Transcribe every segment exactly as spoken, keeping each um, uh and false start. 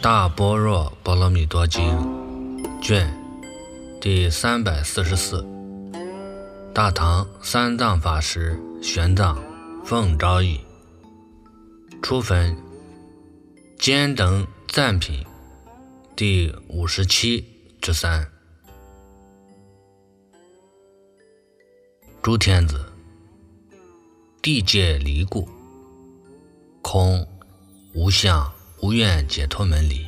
大般若波罗蜜多经卷第三百四十四，大唐三藏法师玄奘奉诏译，初分坚等赞品第五十七之三。诸天子，地界离故，空无相无愿解脱门离；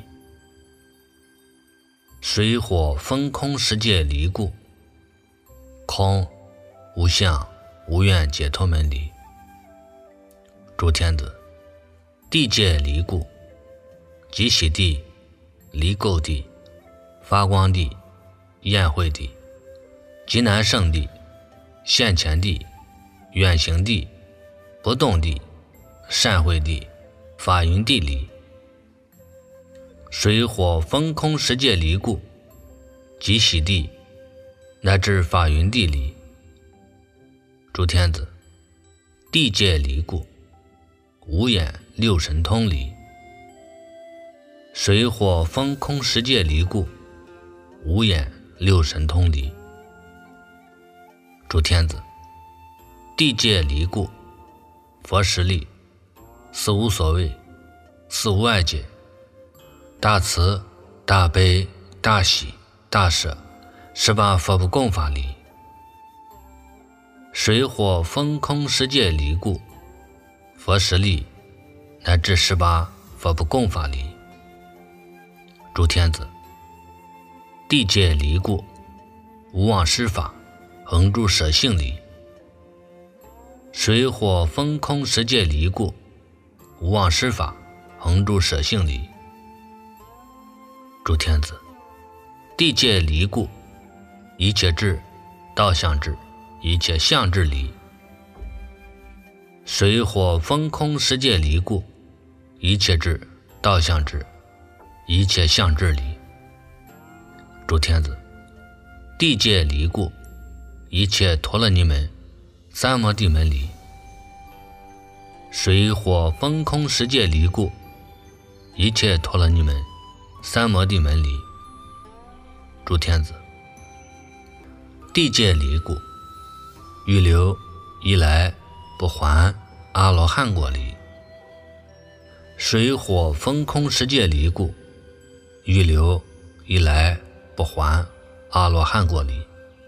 水火风空十界离故，空无相无愿解脱门离。诸天子，地界离故，极喜地、离垢地、发光地、宴会地、极难胜地、现前地、远行地、不动地、善会地、法云地离；水火风空十界离故，极喜地乃至法云地离。诸天子，地界离故，五眼六神通离；水火风空十界离故，五眼六神通离。诸天子，地界离故，佛实力，四无所谓，四无碍解，大慈大悲大喜大舍，十八佛不共法离；水火风空十界离故，佛实力乃至十八佛不共法离。诸天子，地界离故，无妄施法，恒住舍性离；水火风空十界离故，无妄施法，恒住舍性离。诸天子，地界离故，一切智道相智一切相智离；水火风空十界离故，一切智道相智一切相智离。诸天子，地界离故，一切陀罗尼门三摩地门离；水火风空十界离故，一切陀罗尼门三摩地门离。诸天子，地界离故，预留一来不还阿罗汉果离；水火风空十界离故，预留一来不还阿罗汉果离。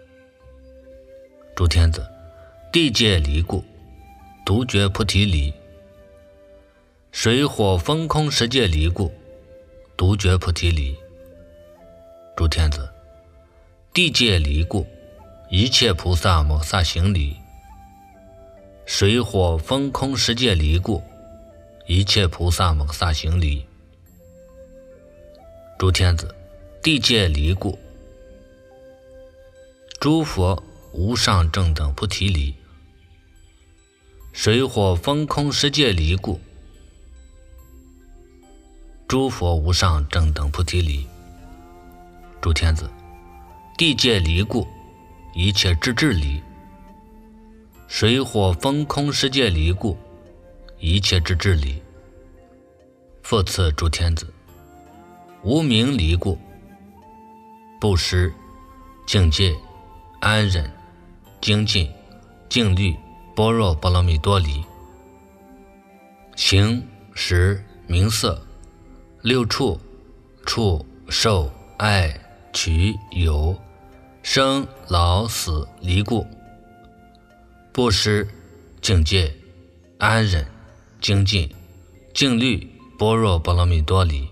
诸天子，地界离故，独觉菩提离；水火风空十界离故，独觉菩提离。诸天子，地界离故，一切菩萨摩萨行离；水火风空十界离故，一切菩萨摩萨行离。诸天子，地界离故，诸佛无上正等菩提离；水火风空十界离故，诸佛无上正等菩提离。诸天子，地界离故，一切智智离；水火风空十界离故，一切智智离。复次诸天子，无明离故，布施、境界、安忍、精进、静虑、般若波罗蜜多离；行、识、名色、六处、处、受、爱、取、有、生、老、死离故，布施、境界、安忍、精进、静虑、般若波罗蜜多离。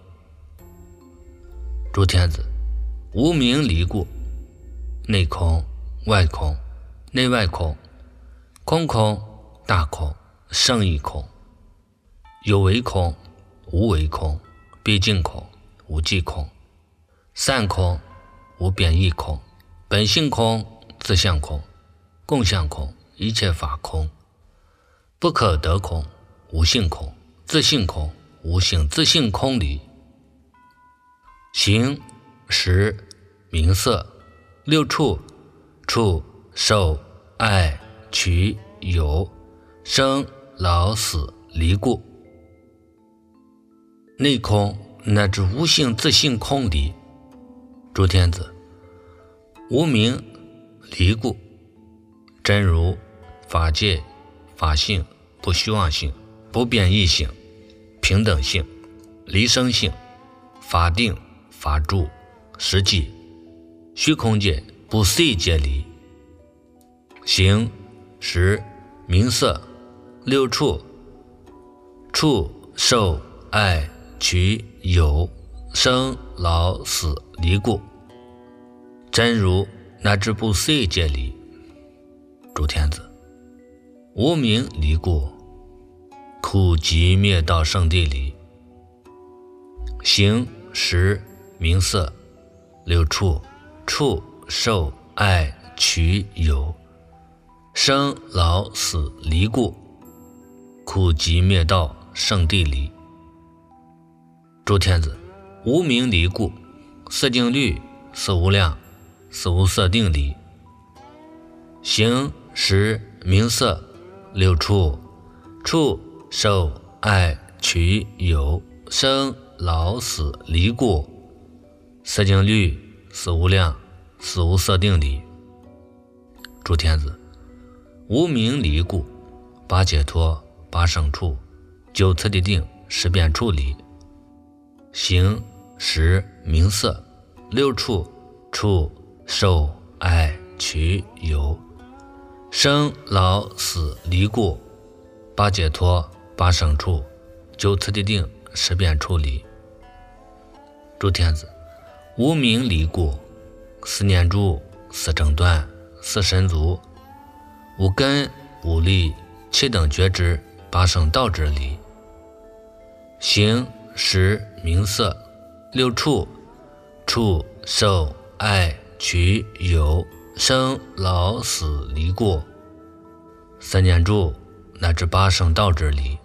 诸天子，无明离故，内空、外空、内外空、空空、大空、胜义空、有为空、无为空、毕竟空、无际空、散空、无变异空、本性空、自相空、共相空、一切法空、不可得空、无性空、自性空、无性自性空离；行、识、名色、六处、处、受、爱、取、有、生、老、死离故，内空、 乃至无性自性空理。诸天子，无明离故，真如法界法性不虚妄性不变异性平等性离生性法定法住实际虚空界不思议界离形识名色六处触受爱取有生老死离故，真如乃至不思议界离。诸天子，无明离故，苦集灭道圣地离。形识名色六处触受爱取有生老死离故，苦集灭道圣地离。诸天子，无明离故，色境律色无量色无色定离。形识名色六处触受爱取有生老死离故，色境律色无量色无色定离。诸天子，无明离故，八解脱八胜处九次第定十变处离。形识名色六处触受爱取有生老死离故，八解脱八胜处九次第定十变处离。诸天子，无明离故，四念住四正断四神足五根五力七等觉知八圣道之离。形识名色六处触受爱取有生老死离故，三念住乃至八圣道之离。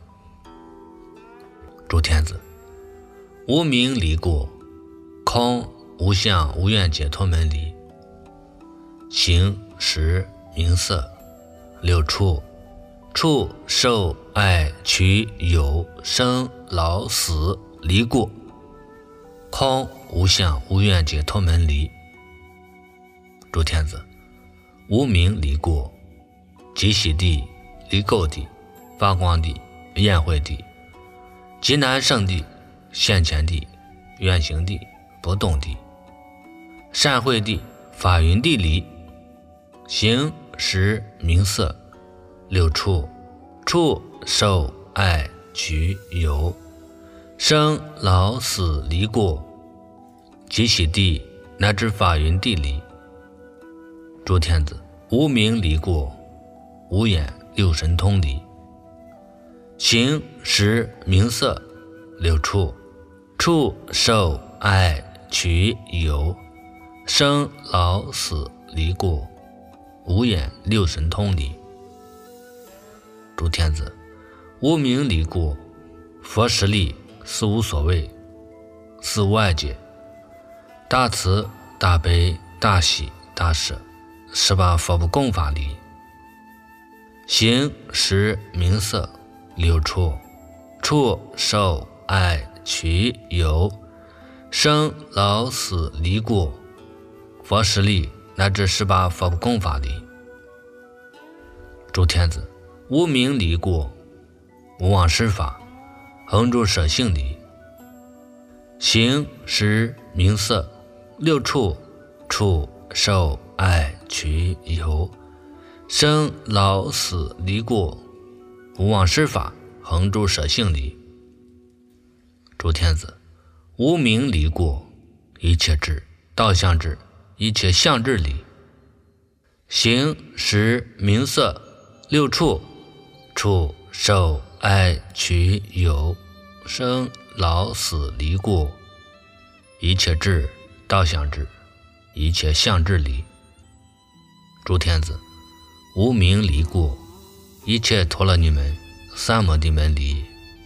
诸天子，无明离故，空无相无愿解脱门离。形识名色六处触受爱取有生老死离故，空无相无愿解脱门离。诸天子，无明离故，极喜地离垢地发光地宴会地极难胜地现前地愿行地不动地善会地法云地离。形识名色六处触受爱取有生老死离故，极喜地乃至法云地离。诸天子，无明离故，无眼六神通离。形识名色六处触受爱取有生老死离故，无眼六神通离。诸天子，无明离故，佛实力四无所谓四无碍解大慈大悲大喜大舍十八佛不共法离。形识名色六处触受爱取有生老死离故，佛实力乃至十八佛不共法离。诸天子，无明离故，无妄施法恒住舍性离。形识名色六处触受爱取有生老死离故，无妄施法恒住舍性离。诸天子，无明离故，一切智道相智一切相智离。形识名色六处触受爱取有生老死离故，一切智道相智一切相智离。诸天子，无明离故，一切陀罗尼门三摩地门离。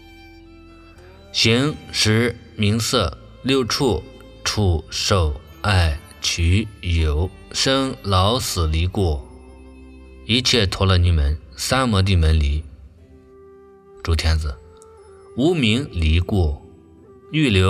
形识名色六处触受爱取有生老死离故，一切陀罗尼门三摩地门离。诸天子，无明离故，欲流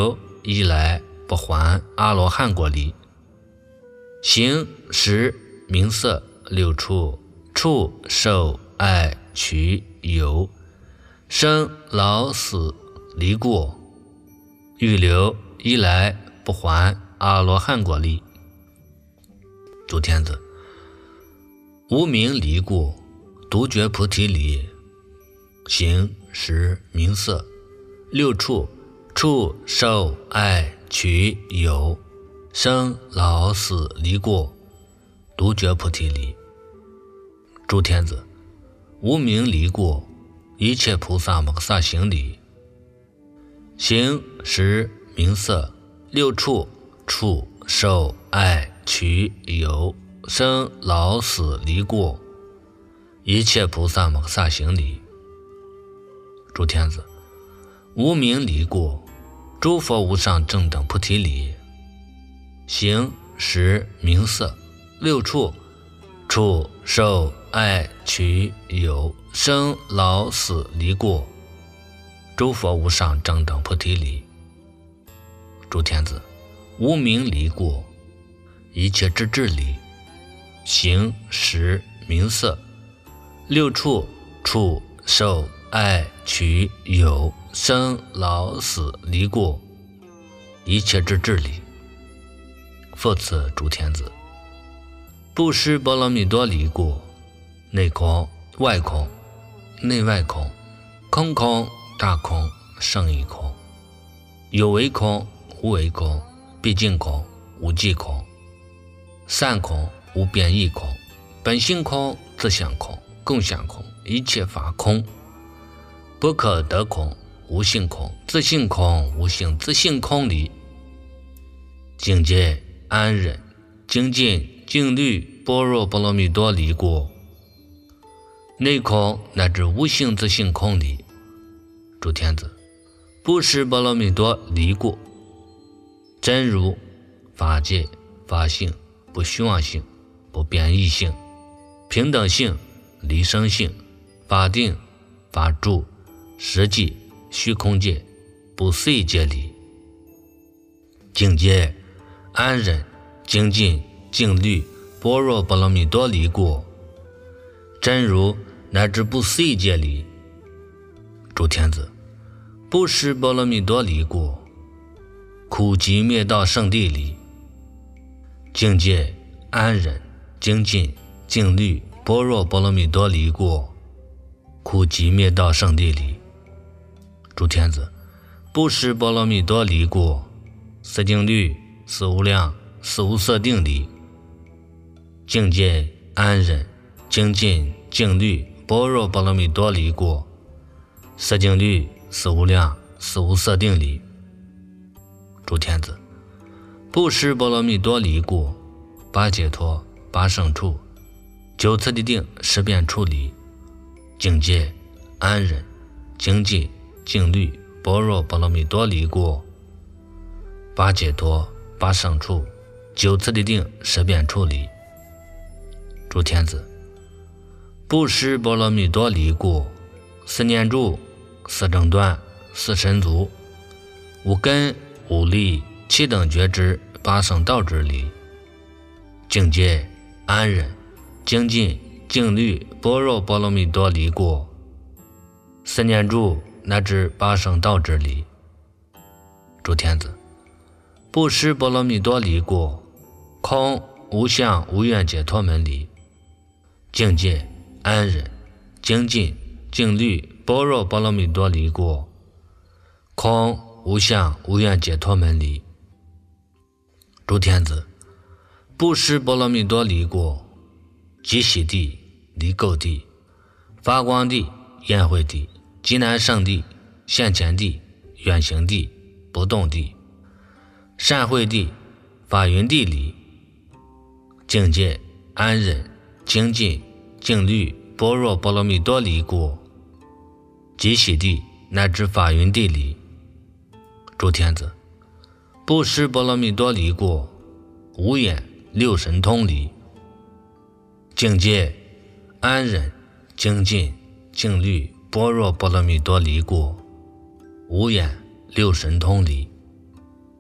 一来不还阿罗汉果离。形识名色六处，触受爱取有，生老死离过，欲留一来不还阿罗汉果离。诸天子，无明离过，独觉菩提离。形识名色六处，触受爱取有，生老死离过，独觉菩提离。诸天子，无明离过，一切菩萨摩萨行离。形识名色六处，触受爱取有，生老死离过，一切菩萨摩萨行离。诸天子，无明离过，诸佛无上正等菩提离。形识名色六处，触受爱取有，生老死离过，诸佛无上正等菩提离。诸天子，无明离过，一切智智离。形识名色六处，触受爱取有，生老死离过，一切智智离。复次诸天子，布施波罗蜜多离过，内空外空，内外空，空空大空胜义空，有为空无为空，毕竟空无际空，散空无变异空，本性空自相空共相空，一切法空，不可得空无性空，自性空无性自性空离。境界安忍精进净虑般若波罗蜜多离过，内空乃至无性自性空离。诸天子，布施波罗蜜多离过，真如法界法性不虚妄性不变异性平等性离生性法定法住实际虚空界不思议界离。境界安忍精进净虑般若波罗蜜多离过，真如乃至不思议界离。诸天子，布施波罗蜜多离过，苦集灭道圣地离。境界安忍精进净虑般若波罗蜜多离过，苦集灭道圣地离。诸天子，布施波罗蜜多离过，四净律四无量四无色定离。境界安忍精进净虑般若波罗蜜多离过，四净律四无量四无色定离。诸天子，布施波罗蜜多离过，八解脱八胜处九次第定十变处离。境界安忍精进净虑般若波罗蜜多离过，八解脱八胜处九次第定十变处离。诸天子，布施波罗蜜多离过，四念住四正断四神足五根五力七等觉知八圣道之离。境界安忍精进净虑般若波罗蜜多离过，四念住乃至八圣道之离。诸天子，布施波罗蜜多离过，空无相无愿解脱门离。境界安忍精进净虑般若波罗蜜多离过，空无相无愿解脱门离。诸天子，布施波罗蜜多离过，极喜地离垢地发光地宴会地极难胜地现前地远行地不动地善会地法云地离。境界安忍精进净虑般若波罗蜜多离过，极喜地乃至法云地离。诸天子，布施波罗蜜多离过，无眼六神通离。境界安忍精进净虑般若波罗蜜多离过，无眼六神通离。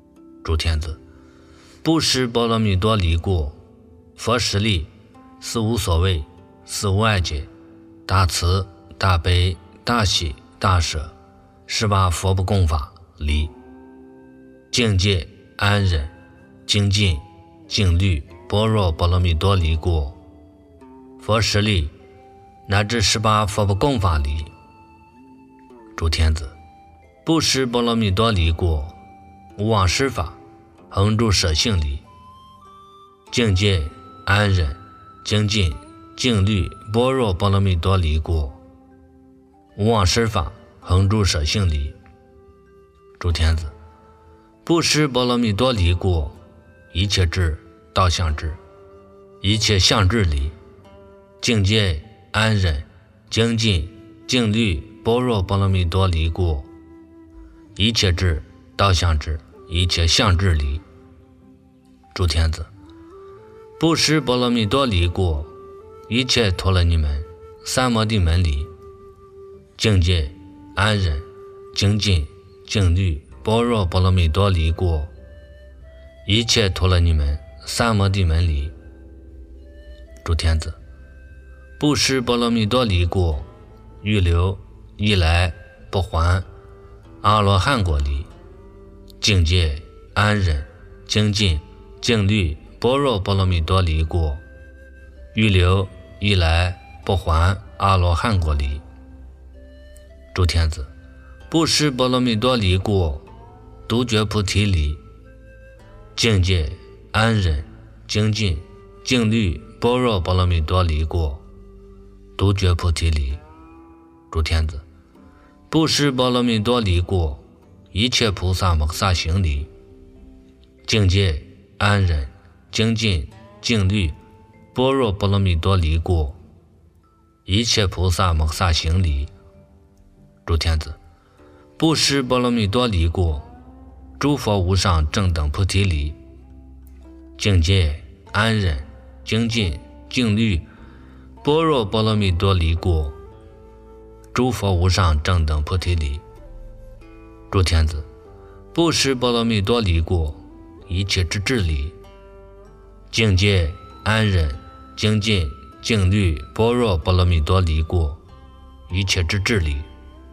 诸天子，不识波罗蜜多离故，佛实力是无所谓，是无碍解，大慈大悲大喜大舍，是把佛不共法离。境界安忍精进静虑般若波罗蜜多离故，佛实力乃至十八佛不共法离。诸天子，不识波罗蜜多离故，无忘失法恒住舍性离。境界安忍精进静虑般若波罗蜜多离故，无忘失法恒住舍性离。诸天子，不识波罗蜜多离故，一切智道相智，一切相智离。境界安忍精进静虑般若波罗蜜多离故，一切智道相智，一切相智离。诸天子，不识波罗蜜多离故，一切陀罗尼门三摩地门离。境界安忍精进静虑般若波罗蜜多离故，一切陀罗尼门三摩地门离。诸天子，不识波罗蜜多离故，欲留一来不还阿罗汉果离。境界安忍精进静虑般若波罗蜜多离故，欲留一来不还阿罗汉果离。诸天子，不识波罗蜜多离故，独觉菩提离。境界安忍精进静虑般若波罗蜜多离故，独觉菩提离。诸天子，不识波罗蜜多离故，一切菩萨摩萨行离。境界安忍精进静虑般若波罗蜜多离故，一切菩萨摩萨行离。诸天子，不识波罗蜜多离故，诸佛无上正等菩提离。境界安忍精进静虑般若波罗蜜多离故，诸佛无上正等菩提离。诸天子，不识波罗蜜多离故，一切之智离。境界安忍精进静虑般若波罗蜜多离故，一切之智离。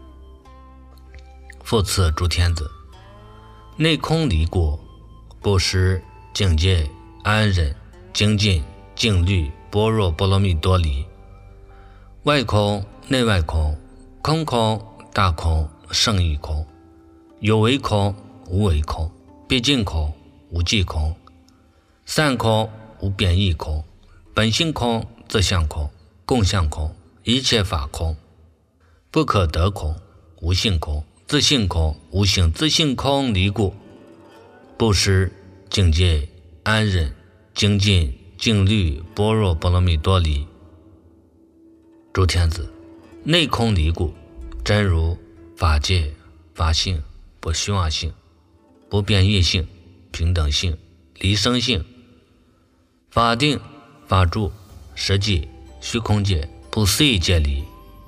复次诸天子，内空离故，不识境界安忍精进静虑般若波罗蜜多离。外空内外空空空大空胜义空，有为空无为空，毕竟空无际空，散空无变异空，本性空自相空共相空，一切法空，不可得空无性空自性空无性自性空离故，不识境界安忍精进静虑般若波罗蜜多离。诸天子，内空离故，真如法界法性不虚妄性不变异性平等性离生性法定法住实际虚空界不思议界离。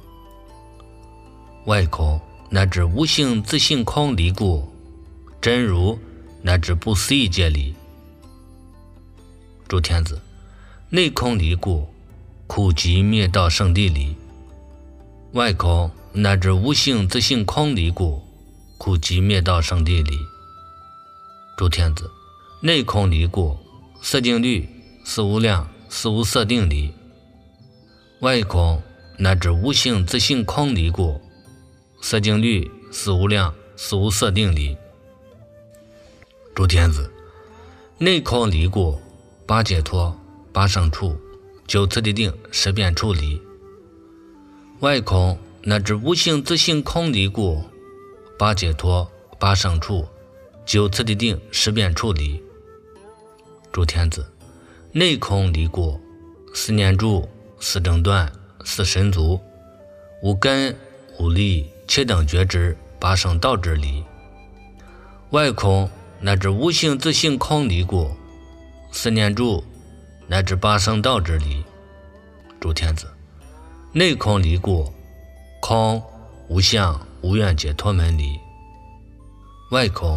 外空乃至无性自性空离故，真如乃至不思议界离。诸天子，内空离故，苦集灭道圣地离。外空乃至无性自性空离故，苦集灭道圣地离。诸天子，内空离故，色定律是无量是无色定离。外空乃至无性自性空离故，色定律是无量是无色定离。诸天子，内空离故，八解脱八胜处九次第定十变处离。外空乃至无性自性空离故，八解脱八胜处九次第定十变处离。诸天子，内空离故，四念住四正断四神足无根无力七等觉知八圣道之离。外空乃至无性自性空离故，四念住乃至八圣道之离。诸天子，内空离故，空无相无愿解脱门离。外空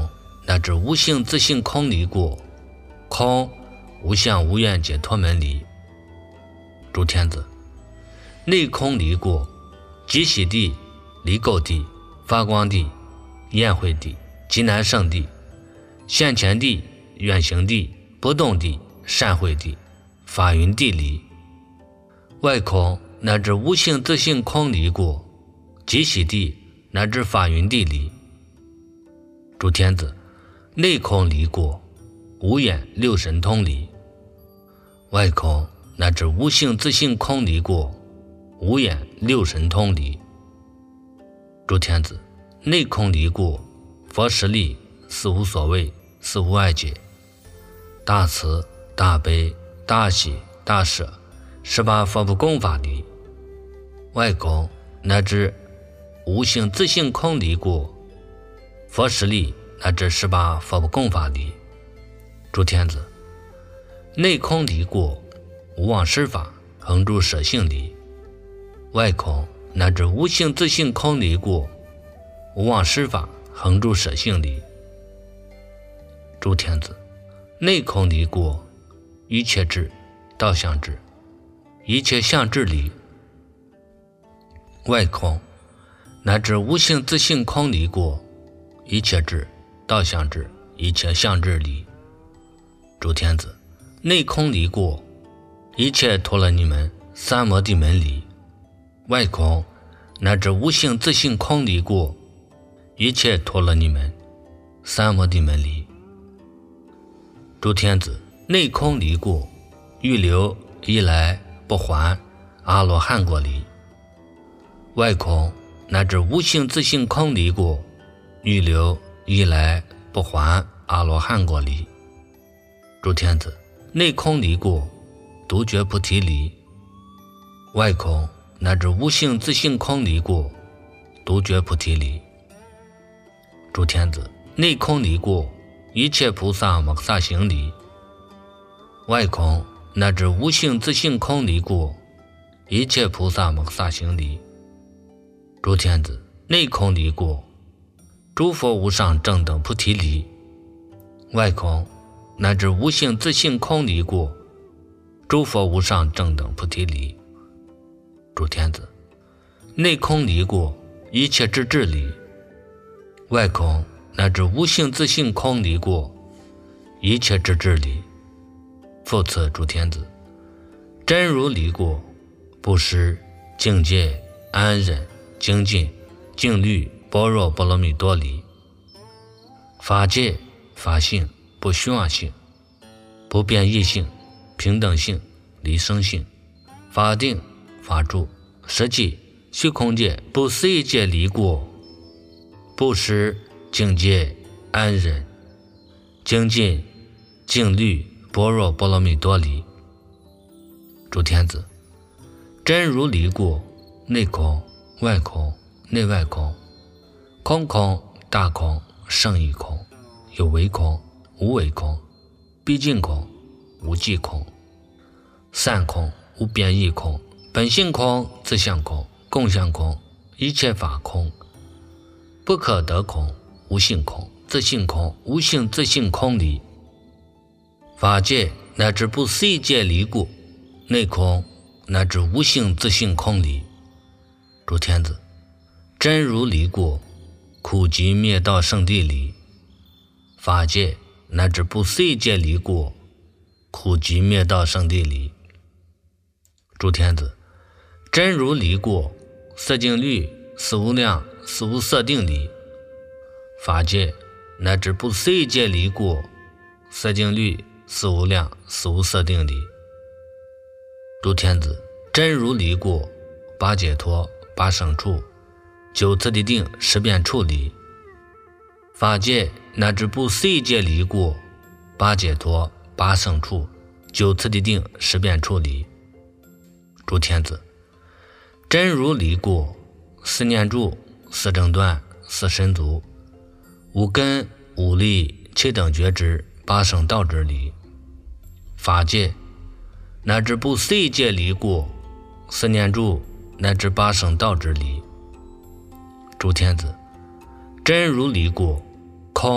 乃至无性自性空离过，空无相无愿解脱门离。诸天子，内空离过，极喜地、离垢地、发光地、宴会地、极难胜地、现前地、远行地、不动地、善会地、法云地离。外空乃至无性自性空离过，极喜地乃至法云地离。诸天子，内空离过，无眼六神通离。外空乃至无性自性空离过，无眼六神通离。诸天子，内空离过，佛实力四无所谓，四无碍解，大慈大悲大喜大舍，十八佛不共法离。外空乃至无性自性空离过，佛实力乃至十八佛不共法离。诸天子，内空离过，无妄施法恒住舍性离。外空乃至无性自性空离过，无妄施法恒住舍性离。诸天子，内空离过，一切智道相智，一切相智离。外空乃至无性自性空离过，一切智道相智，一切相智离。诸天子，内空离过，一切陀罗尼门三摩地门离。外空乃至无性自性空离过，一切陀罗尼门三摩地门离。诸天子，内空离过，欲留一来不还阿罗汉果离。外空乃至无性自性空离过，欲留一来不还阿罗汉果离。诸天子，内空离过，独觉菩提离。外空乃至无性自性空离过，独觉菩提离。诸天子，内空离过，一切菩萨摩萨行离。外空乃至无性自性空离过，一切菩萨摩萨行离。诸天子，内空离过，诸佛无上正等菩提离。外空乃至无性自性空离过，诸佛无上正等菩提离。诸天子，内空离过，一切智智离。外空乃至无性自性空离过，一切智智离。复次诸天子，真如离过，布施、境界、安忍、精进、静虑、般若波罗蜜多离。法界、法性、不虚妄性、不变异性、平等性、离生性、法定、法住、实际、虚空界、不思议界离过，布施、境界、安忍、精进、静虑、般若波罗蜜多离。诸天子，真如离过，内空、外空、内外空，空空、大空、胜义空、有为空、无为空、毕竟空、无际空、散空、无变异空、本性空、自相空、共相空、一切法空、不可得空、无性空、自性空、无性自性空离。法界乃至不思议界离过，内空乃至无性自性空离。诸天子，真如离过，苦集灭道圣地离。法界乃至不思议界离过，苦集灭道圣地离。诸天子，真如离过，色净律、四无量、四无色定离。法界乃至不思议界离过，色净律、四无量、四无色定离。诸天子，真如离过，八解脱、八胜处、九次第定、十变处离。法界乃至不思议界离过，八解脱、八胜处、九次第定、十变处离。诸天子，真如离过，四念住、四正断、四身足、五根、五力、七等觉知、八圣道之离。法界乃至不思议界离过，四念住乃至八圣道之离。诸天子，真如离过，空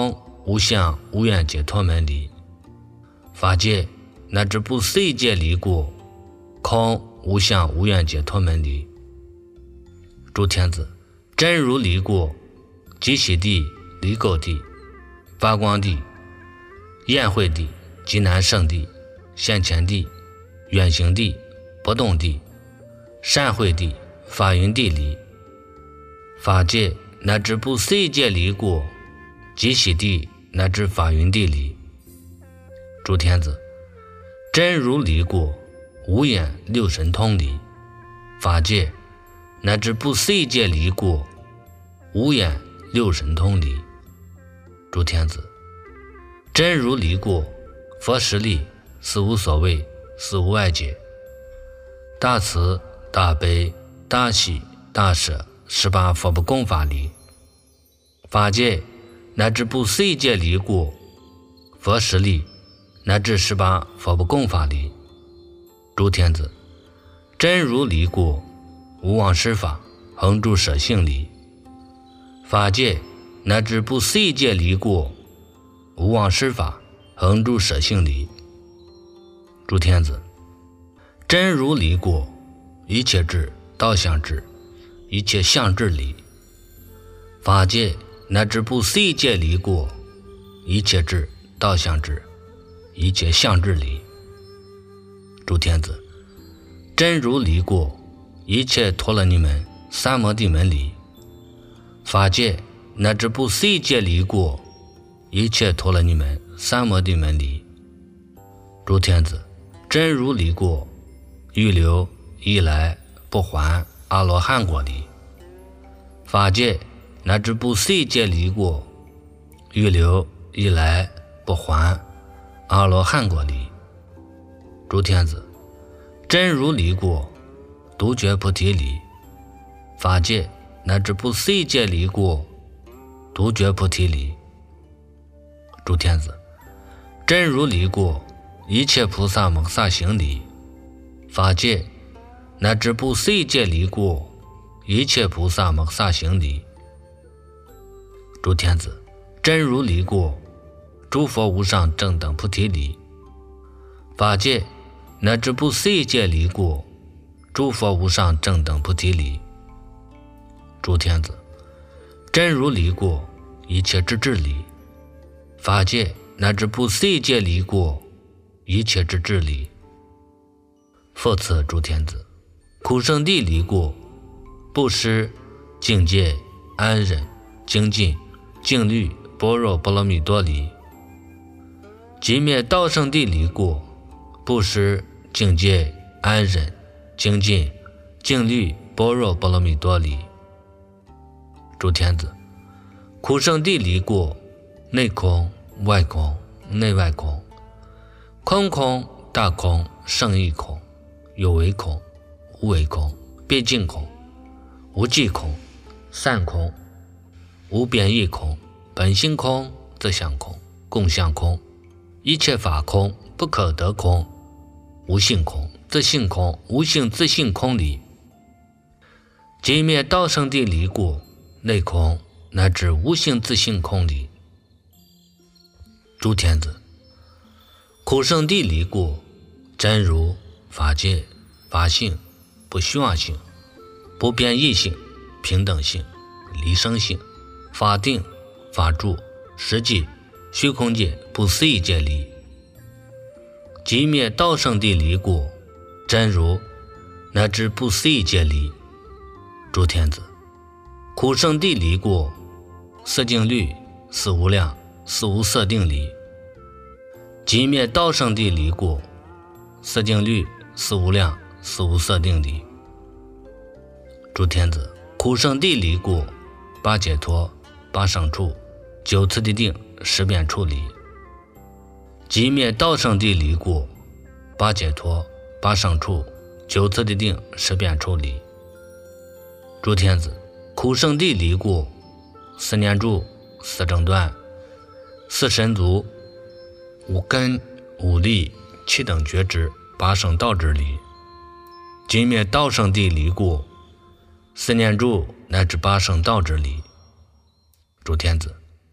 无相无愿解脱门里。法界乃至不思议界离故，空无相无愿解脱门里。诸天子，真如离故，极喜地、离垢地、发光地、宴会地、极难胜地、现前地、远行地、不动地、善会地、法云地离。法界乃至不思议界离故，极喜地乃至法云地离。诸天子，真如离故，无眼六神通离。法界乃至不思议界离故，无眼六神通离。诸天子，真如离故，佛实力死无所谓，死无外界。大慈大悲大喜大舍十八佛不共法离。法界乃至不思议界离故，佛实力乃至十八佛不共法离。诸天子，真如离故，无妄施法恒住舍性离。法界乃至不思议界离故，无妄施法恒住舍性离。诸天子，真如离故，一切智道相智，一切相智离。法界乃至不思议界离故，一切智道相智，一切相智离。诸天子，真如离故，一切陀罗尼门三摩地门离。法界乃至不思议界离故，一切陀罗尼门三摩地门离。诸天子，真如离故，预留一来不还阿罗汉果离。法界乃至不思议界离故，预留一来不还阿罗汉果离。诸天子，真如离故，独觉菩提离。法界乃至不思议界离故，独觉菩提离。诸天子，真如离故，一切菩萨蒙萨行离。法界乃至不思议界离故，一切菩萨蒙萨行离。诸天子，真如离故，诸佛无上正等菩提离。法界乃至不思议界离故，诸佛无上正等菩提离。诸天子，真如离故，一切智智离。法界乃至不思议界离故，一切智智离。复次诸天子，苦圣地离故，布施、境界、安忍、精进、静虑、般若波罗蜜多离。即灭道圣地离故，布施、境界、安忍、精进、静虑、般若波罗蜜多离。诸天子，苦圣地离故，内空、外空、内外空，空空、大空、胜义空，有为空、无为空、毕竟空、无际空、散空、无边义空、本性空、自相空、共相空、一切法空、不可得空、无性空、自性空、无性自性空离。即灭道圣地离故，内空乃至无性自性空离。诸天子，苦圣地离故，真如、法界、法性、不虚妄性、不变异性、平等性、离生性、法定、法住、实际、虚空界、不思议界离。即灭道圣地离故，真如乃至不思议界离。诸天子，苦圣地离故，色净律、四无量、四无色定离。即灭道圣地离故，色净律、四无量、四无色定离。诸天子，苦圣地离故，八解脱、八胜处、九次第定、十遍处离。即灭道圣地离故，八解脱、八胜处、九次第定、十遍处离。诸天子，苦圣地离故，四念住、四正断、四神足、五根、五力、七等觉知、八圣道之离。即灭道圣地离故，四念住乃至八圣道之离。诸天子，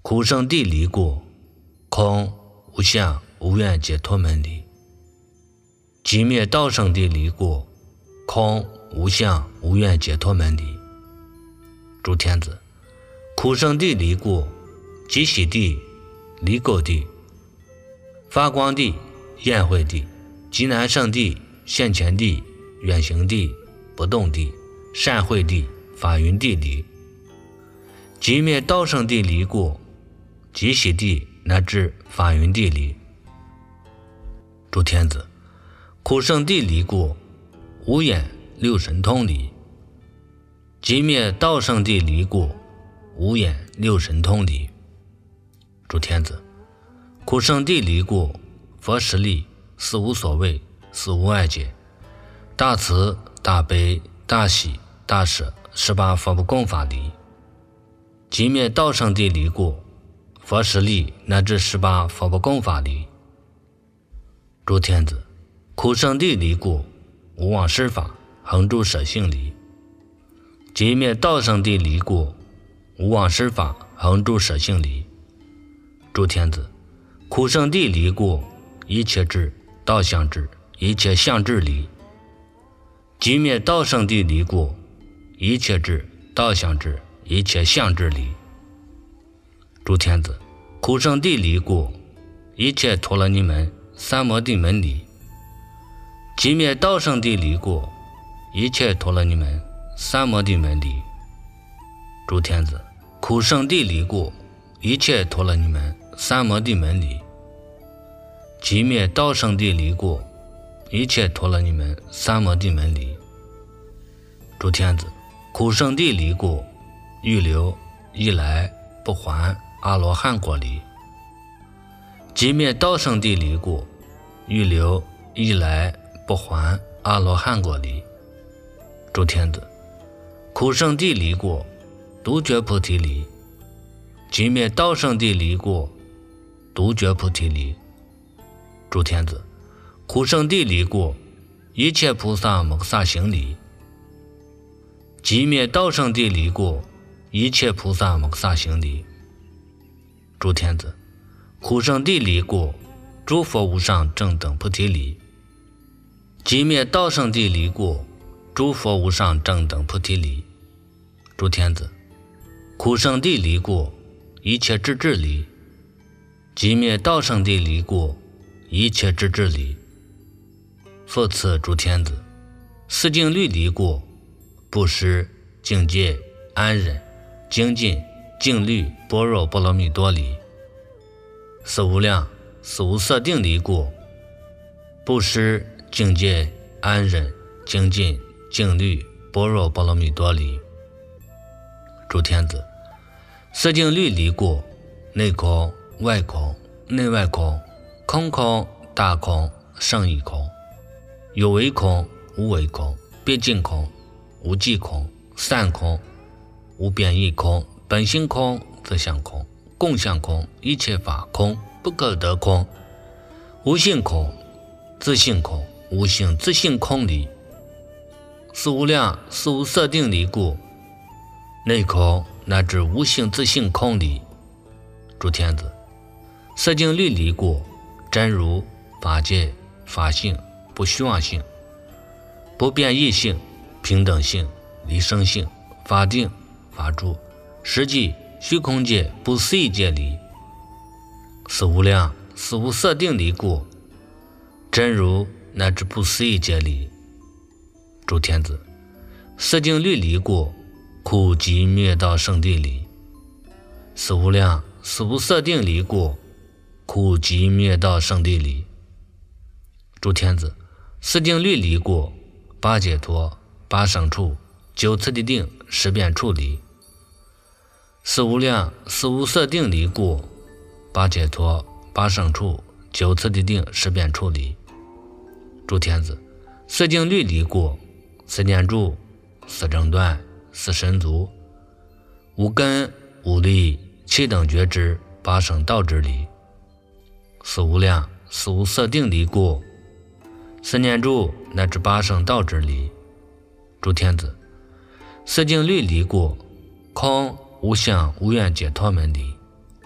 苦圣地离过，空无相无愿解脱门里。寂灭道圣地离过，空无相无愿解脱门里。诸天子，苦圣地离过，极喜地、离垢地、发光地、宴会地、极难圣地、现前地、远行地、不动地、善会地、法云地离。寂灭道圣地离过，极喜地乃至法云地离。诸天子，苦圣地离过，无眼六神通离。寂灭道圣地离过，无眼六神通离。诸天子，苦圣地离过，佛实力四无所谓，四无碍解，大慈大悲大喜大舍十八佛不共法离。寂灭道圣地离过，佛实力乃至十八佛不共法离。诸天子，苦圣地离过，无妄施法恒住舍性离。寂灭道圣地离过，无妄施法恒住舍性离。诸天子，苦圣地离过，一切智道相智一切相智离。寂灭道圣地离过，一切智道相智一切相智离。诸天子，苦圣地离过，一切陀罗尼门三摩地门离。寂灭道圣地离过，一切陀罗尼门三摩地门离。诸天子，苦圣地离过，一切陀罗尼门三摩地门离。寂灭道圣地离过，一切陀罗尼门三摩地门离。诸天子，苦圣地离过，欲留一来不还阿罗汉果离。寂灭道圣地离过，欲留一来不还阿罗汉果离。诸天子，苦圣地离过，独觉菩提离。寂灭道圣地离过，独觉菩提离。诸天子，苦圣地离过，一切菩萨摩诃萨行离。寂灭道圣地离过，一切菩萨摩诃萨行离。诸天子，苦圣地离过，诸佛无上正等菩提离。寂灭道圣地离过，诸佛无上正等菩提离。诸天子，苦圣地离过，一切智智离。寂灭道圣地离过，一切智智离。复次诸天子，四境律离过，布施、境界、安忍、精进、静虑、般若波罗蜜多离。四无量、四无色定离过，布施、境界、安忍、精进、静虑、般若波罗蜜多离。诸天子，四境律离过，内空、外空、内外空、空空、大空、胜义空、有为空、无为空、别尽空、无际空、散空、无变异空、本性空、自相空、共相空、一切法空、不可得空、无性空、自性空、无性自性空离。四无量、四无色定离过，内空乃至无性自性空离。诸天子，色境律离过，真如、法界、法性、不虚妄性、不变异性、平等性、离生性、法定、法住、实际、虚空界、不思议界离。四无量、四无色定离过，真如乃至不思议界离。诸天子，色境律离过，苦集灭道圣地离。四无量、四无色定离过，苦集灭道圣地离。诸天子，四定律离过，八解脱、八胜处、九次第定、十变处离。四无量、四无色定离过，八解脱、八胜处、九次第定、十变处离。诸天子，四境律离过，四念住、四正断、四神足、五根、五力、七等觉知、八圣道之离。四无量、四无色定离过，四念住乃至八圣道之离。诸天子，四境律离过，空无相无愿解脱门离。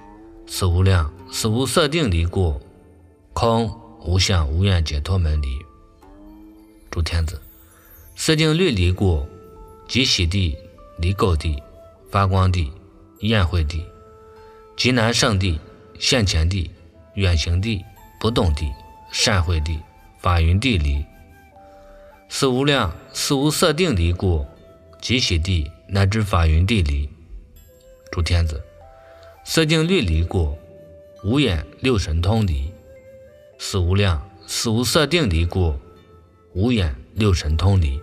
四无量四无色定离故，空无相无愿解脱门离。诸天子，色境律离故，即喜地、离垢地、发光地、焰慧地、极难胜地、现前地、远行地、不动地、善慧地、法云地离。四无量四无色定离故，即喜地乃至法云地离。诸天子，色境律离故，无眼六神通离。四无量四无色定离故，无眼六神通离。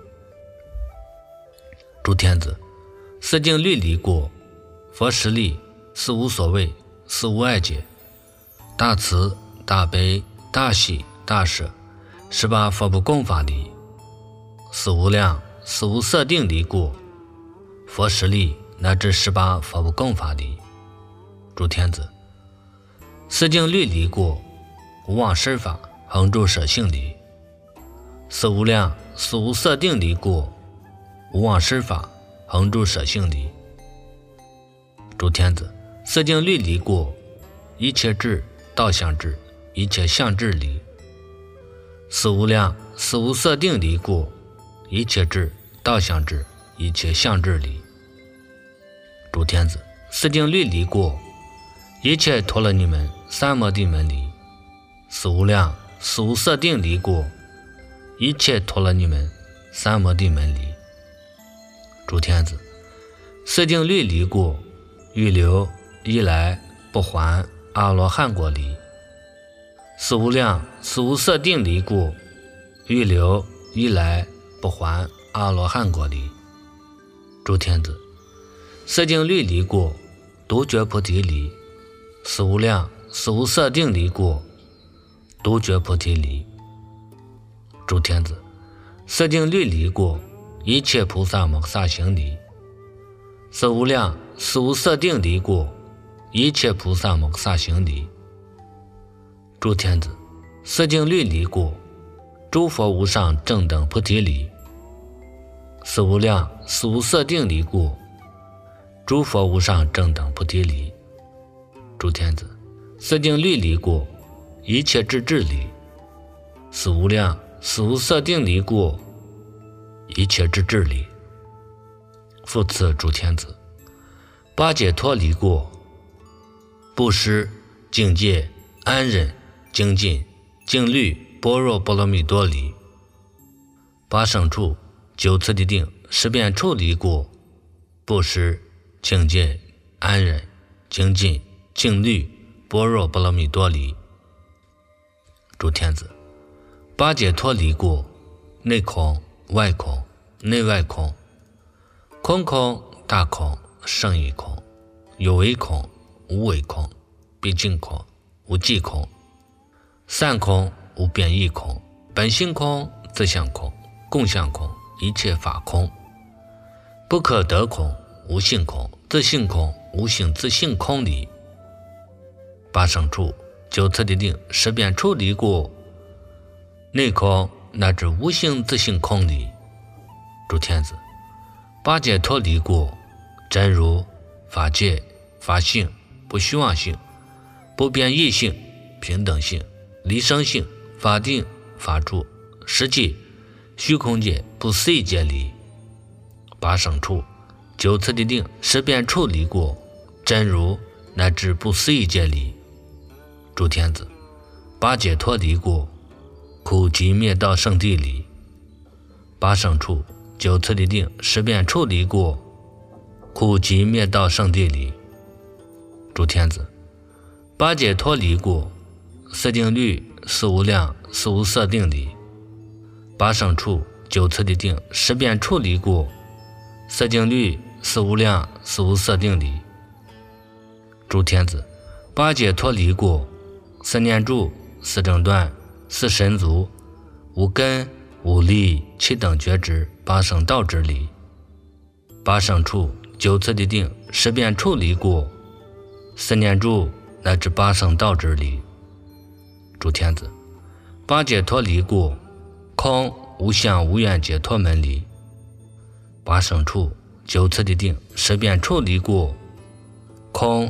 诸天子，色境律离故，佛实力四无所谓四无碍解，大慈大悲大喜大舍十八佛不共法离。四无量四无色定离故，佛实力乃至十八佛不共法离。诸天子，色境律离故，无妄施法恒住舍性离。四无量四无色定离故，无妄施法恒住舍性离。诸天子，色境律离故，一切智道相智一切相智离。四无量四无色定离故，一切智道相智一切相智离。诸天子，色境律离故，一切陀罗尼门三摩地门离。四无量四无色定离故，一切陀罗尼门三摩地门离。诸天子，色境律离故，欲留一来不还阿罗汉果离。四无量四无色定离故，欲留一来不还阿罗汉果离。诸天子，色境律离故，独觉菩提离。四无量四无色定离故，独觉菩提离。诸天子，色境律离故，一切菩萨摩萨行离。四无量四无色定离故，一切菩萨摩萨行离。诸天子，色境律离故，诸佛无上正等菩提离。四无量四无色定离故，诸佛无上正等菩提离。诸天子，色境律离故，一切智智离。四无量四无色定离故，一切智智离。复次诸天子，八解脱离故，布施境界安忍精进静虑般若波罗蜜多离。八胜处九次第定十遍处离故，布施境界安忍精进静虑般若波罗蜜多离。诸天子，八解脱离故，内空外空内外空，空空大空胜义空，有为空无为空毕竟空无际空，散空无变异空，本性空自相空共相空一切法空，不可得空无性空自性空无性自性空离。八胜处九次第定十遍处离故，内空乃至无性自性空离。诸天子，八解脱离故，真如法界法性不虚妄性不变异性平等性离生性法定法住实际虚空界不思议界离。八胜处九次第定十遍处离故，真如乃至不思议界离。诸天子，八解脱离故，苦集灭道圣地离。八胜处九次第定十遍处离故，苦集灭道圣地离。诸天子，八解脱离故，色定律四无量四无色定离。八胜处九次第定十遍处离故，色定律四无量四无色定离。诸天子，八解脱离故，四念住四正断四神足无根无力七等觉知八圣道之离。八胜处九次第定十遍处离故，四念住乃至八圣道之离。诸天子，八解脱离故，空无相无愿解脱门离。八胜处九次第定十遍处离故，空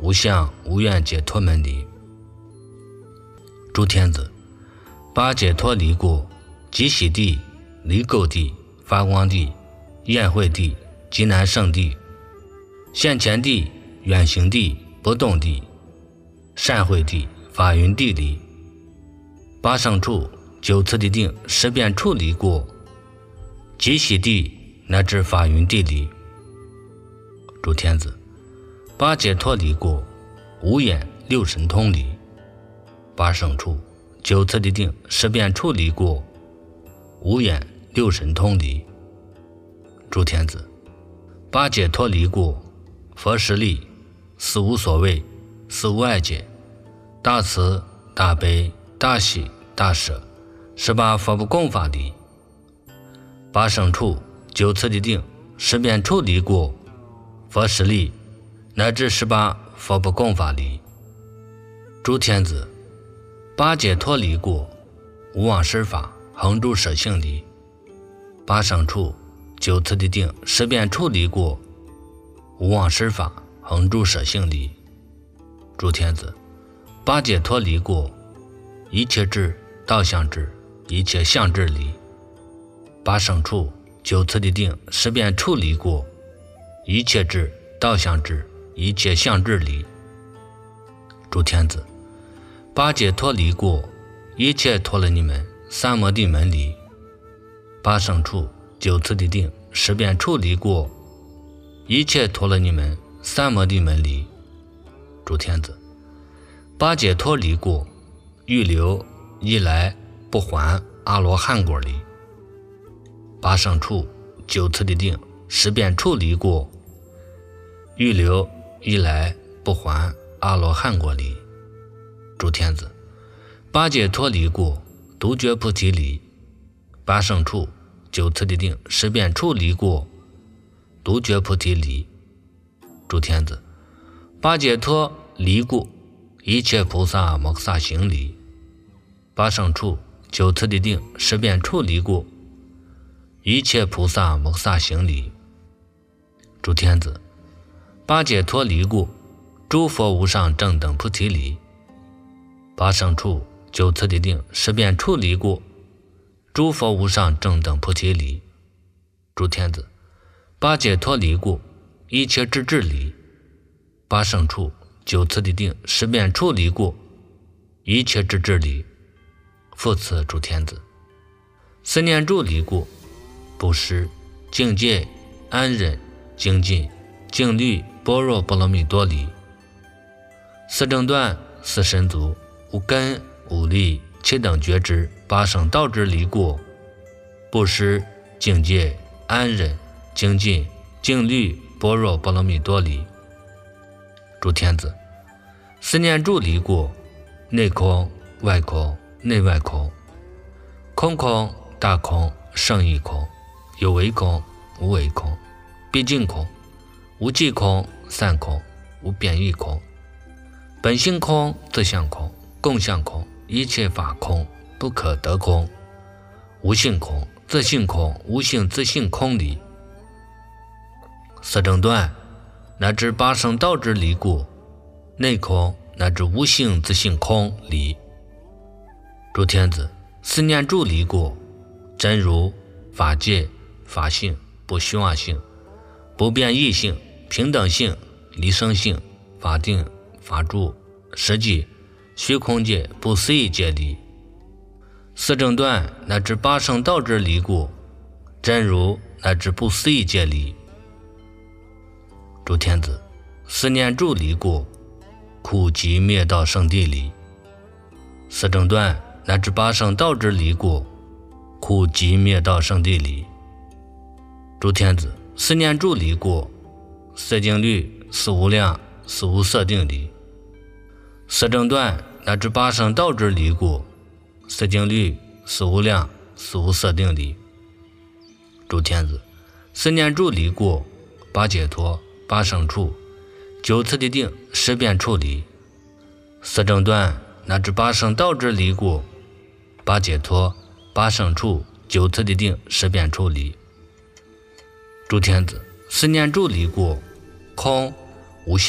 无相无愿解脱门里。诸天子，八解脱离故，极喜地、离垢地、发光地、宴会地、极难胜地、现前地、远行地、不动地、善会地、法云地离。八胜处、九次地定、十变处离故，极喜地乃至法云地离。诸天子，八解脱离故，五眼六神通离。八胜处、九次地定、十变处离故，五眼六神通离。诸天子，八解脱离故，佛实力，四无所谓，四无碍解，大慈大悲大喜大舍，十八佛不共法离。八胜处、九次地定、十变处离故，佛实力，乃至十八佛不共法离。诸天子，八解脱离故，无妄施法，恒住舍性离。八胜处、九次地定、十变处离故，无妄施法，恒住舍性离。诸天子，八解脱离故，一切智、道相智、一切相智离。八胜处、九次地定、十变处离故，一切智、道相智、一切相智离。诸天子，八解脱离故，一切陀罗尼门、三摩地门离。八胜处、九次地定、十变处离故，一切陀罗尼门、三摩地门离。诸天子，八解脱离故，欲留一来不还阿罗汉果离。八胜处、九次地定、十变处离故，欲留一来不还阿罗汉果离。诸天子，八解脱离故，独觉菩提离。八胜处、九次地定、十变处离故，独觉菩提离。诸天子，八解脱离故，一切菩萨摩诃萨行离。八胜处、九次地定、十变处离故，一切菩萨摩诃萨行离。诸天子，八解脱离故，诸佛无上正等菩提离。八胜处、九次地定、十变处离故，诸佛无上正等菩提离。诸天子，八解脱离故，一切智智离。八胜处、九次地定、十变处离故，一切智智离。复次诸天子，四念住离故，布施、境界、安忍、精进、静虑、般若波罗蜜多离。四正断、四神足、无根、无力、七等觉知、八圣道之离故，布施、境界、安忍、精进、静虑、般若波罗蜜多离。诸天子，四念住离故，内空、外空、内外空，空空、大空、胜义空，有为空、无为空，毕竟空、无际空、散空、无变异空，本性空、自相空、共相空，一切法空、不可得空，无性空、自性空、无性自性空离。四正断乃至八圣道之离故，内空乃至无性自性空离。诸天子，四念住离故，真如、法界、法性、不虚妄性、不变异性、平等性、离生性、法定、法住、实际、虚空界、不思议界离。四正断乃至八圣道之离故，真如乃至不思议界离。诸天子，四念住离故，苦集灭道圣地离。四正断乃至八圣道之离故，苦集灭道圣地离。诸天子，四念住离故，四静虑、四无量、四无色定离。四正断乃至八圣道之离故，四静虑、四无量、四无色定离。诸天子，四念住离故，八解脱、八胜处、九次地定、十变处离。四正断乃至八圣道之离故，八解脱、八胜处、九次地定、十变处离。诸天子，四念住离故，空、无相、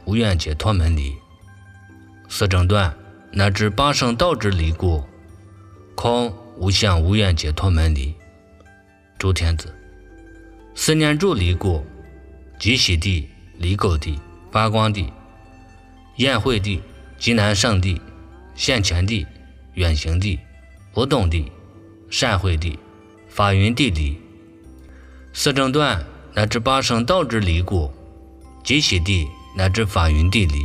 无愿解脱门理。四正断乃至八圣道之理故，空无相无愿解脱门理。诸天子，四念住离故，极喜地、离垢地、发光地、宴会地、极难胜地、现前地、远行地、不动地、善会地、法云地离。四正断乃至八圣道之离故，极喜地乃至法云地离。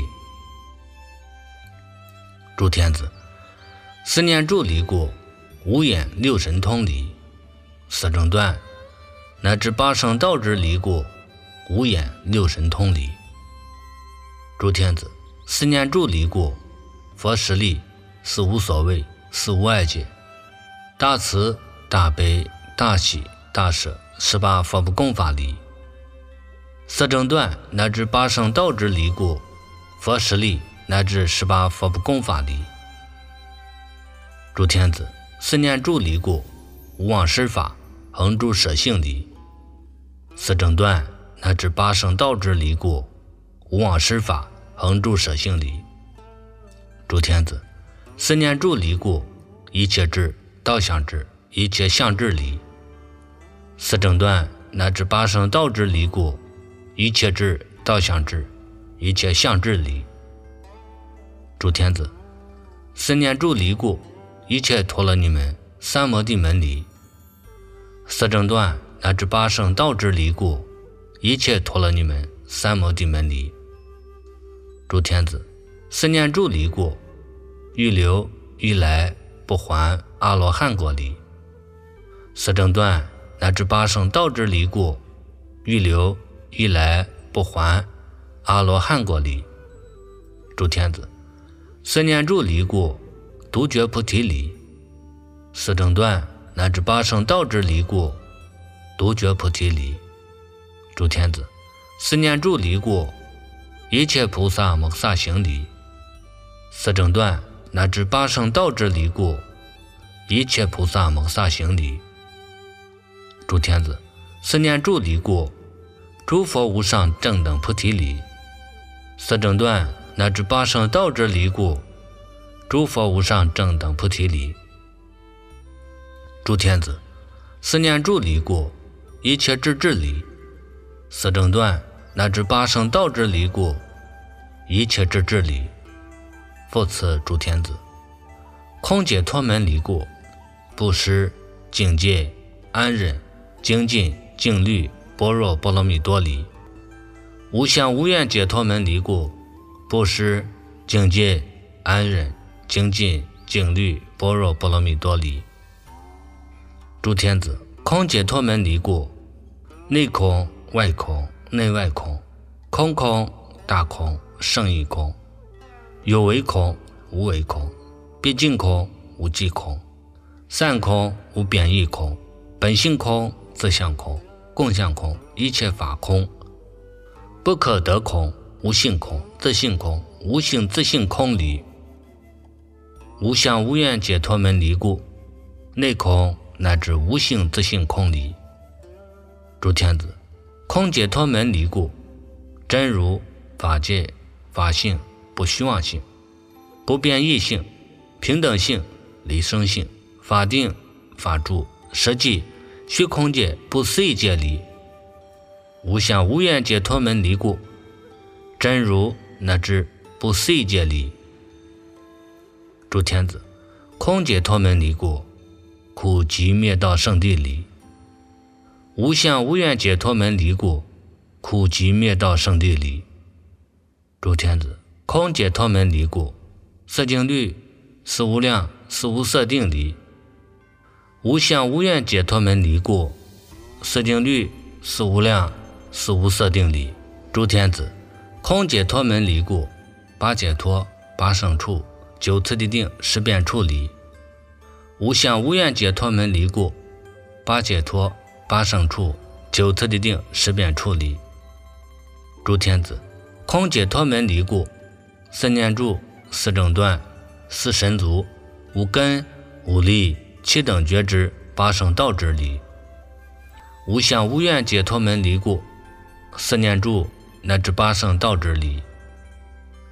诸天子，四念住离故，无眼六神通离。四正断乃至八圣道之离故，无眼六神通离。诸天子，四念住离故，佛实力是无所谓，是无碍界。大慈大悲大喜大舍十八佛不共法离。四正断乃至八圣道之离故，佛实力乃至十八佛不共法离。诸天子，四念住离故，无妄施法恒住舍性离。四正断乃至八圣道之离故，无妄施法恒住舍性离。诸天子，四念住离故，一切智道相智一切相智离。四正断乃至八圣道之离故，一切智道相智一切相智离。诸天子，四念住离故，一切陀罗尼门三摩地门离。四正断乃至八圣道之离故，一切陀罗尼门三摩地门离。诸天子，四念住离故，欲留欲来不还阿罗汉果离。四正断乃至八圣道之离故，欲留欲来不还阿罗汉果离。诸天子，四念住离故，独觉菩提离。四正断乃至八圣道之离故，独觉菩提离。诸天子，四念住离故，一切菩萨摩萨行离。四正断乃至八圣道之离故，一切菩萨摩萨行离。诸天子，四念住离故，诸佛无上正等菩提离。四正断乃至八圣道之离故，诸佛无上正等菩提离。诸天子，四念住离故，一切智智离。四正断乃至八圣道之离故，一切智智离。复次诸天子，空解脱门离故，布施境界安忍精进静虑般若波罗蜜多离。无相无愿解脱门离故，布施境界安忍精进静虑般若波罗蜜多离。诸天子，空解脱门离故，内空外空内外空，空空大空胜义空，有为空无为空，毕竟空无际空，散空无贬义空，本性空自相空共相空一切法空，不可得空无性空自性空无性自性空离。无相无愿解脱门离故，内空乃至无性自性空离。诸天子，空解脱门离故，真如法界法性不虚妄性不变异性平等性离生性法定法住实际虚空界不思议界离。无相无愿解脱门离故，真如乃至不思议界离。诸天子，空解脱门离故，苦集灭道圣地离。无相无愿解脱门离故，苦集灭道圣地离。诸天子，空解脱门离故，色境律是无量是无色定离。无相无愿解脱门离故，色境律是无量是无色定离。诸天子，空解脱门离故，八解脱八胜处九次第定十变处离。无相无愿解脱门离故，八解脱八胜处九次第定十变处离。诸天子，空解脱门离故，四念住四正断四神足五根五力七等觉知八圣道之离。无相无愿解脱门离故，四念住乃至八圣道之离。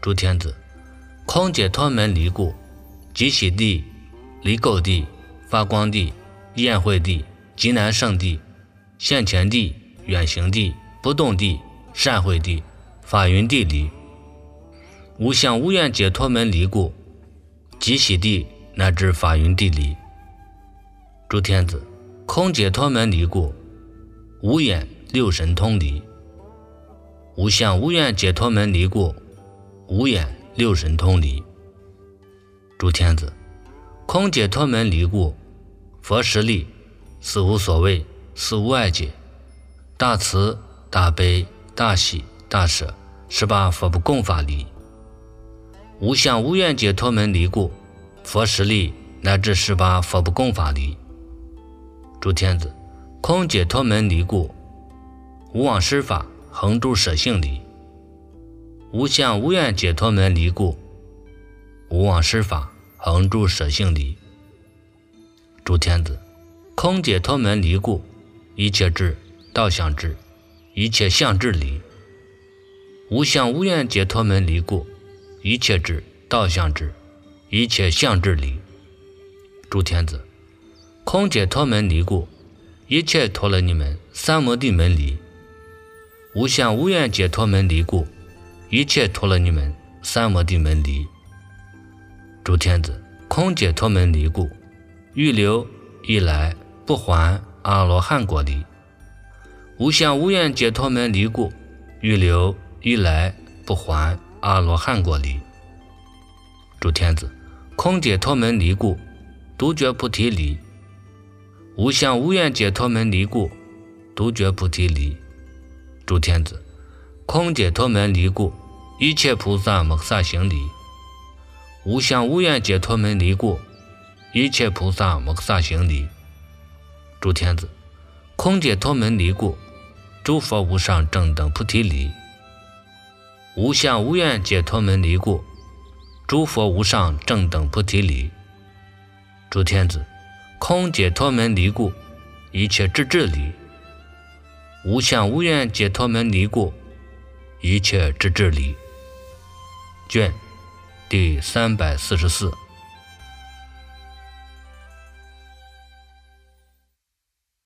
诸天子，空解脱门离故，极喜地、离垢地、发光地、宴会地、极难胜地、现前地、远行地、不动地、善会地、法云地离。无相无愿解脱门离故，极喜地乃至法云地离。诸天子，空解脱门离故，无眼六神通离。无相无愿解脱门离故，无眼六神通离。诸天子，空解脱门离故，佛实力，死无所谓，死无碍解，大慈大悲大喜大舍，十八佛不共法离。无相无愿解脱门离故，佛实力乃至十八佛不共法离。诸天子，空解脱门离故，无妄施法恒诸舍性离。无相无愿解脱门离故，无妄施法恒诸舍性离。诸天子，空解脱门离故，一切智道相智，一切相智离。无相无愿解脱门离故，一切智道相智，一切相智离。诸天子，空解脱门离故，一切陀罗尼门三摩地门离。无相无愿解脱门离故，一切陀罗尼门三摩地门离。诸天子，空解脱门离故，欲留一来不还阿罗汉果离。无相无愿解脱门离故，欲留一来不还阿罗汉果离。诸天子，空解脱门离故，独觉菩提离。无相无愿解脱门离故，独觉菩提离。诸天子，空解脱门离故，一切菩萨摩萨行离。无相无愿解脱门离故，一切菩萨摩萨行离。诸天子，空解脱门离故，诸佛无上正等菩提离。无相无愿解脱门离故，诸佛无上正等菩提离。诸天子，空解脱门离故，一切智智离。无相无愿解脱门离故，一切智智离。卷第三百四十四。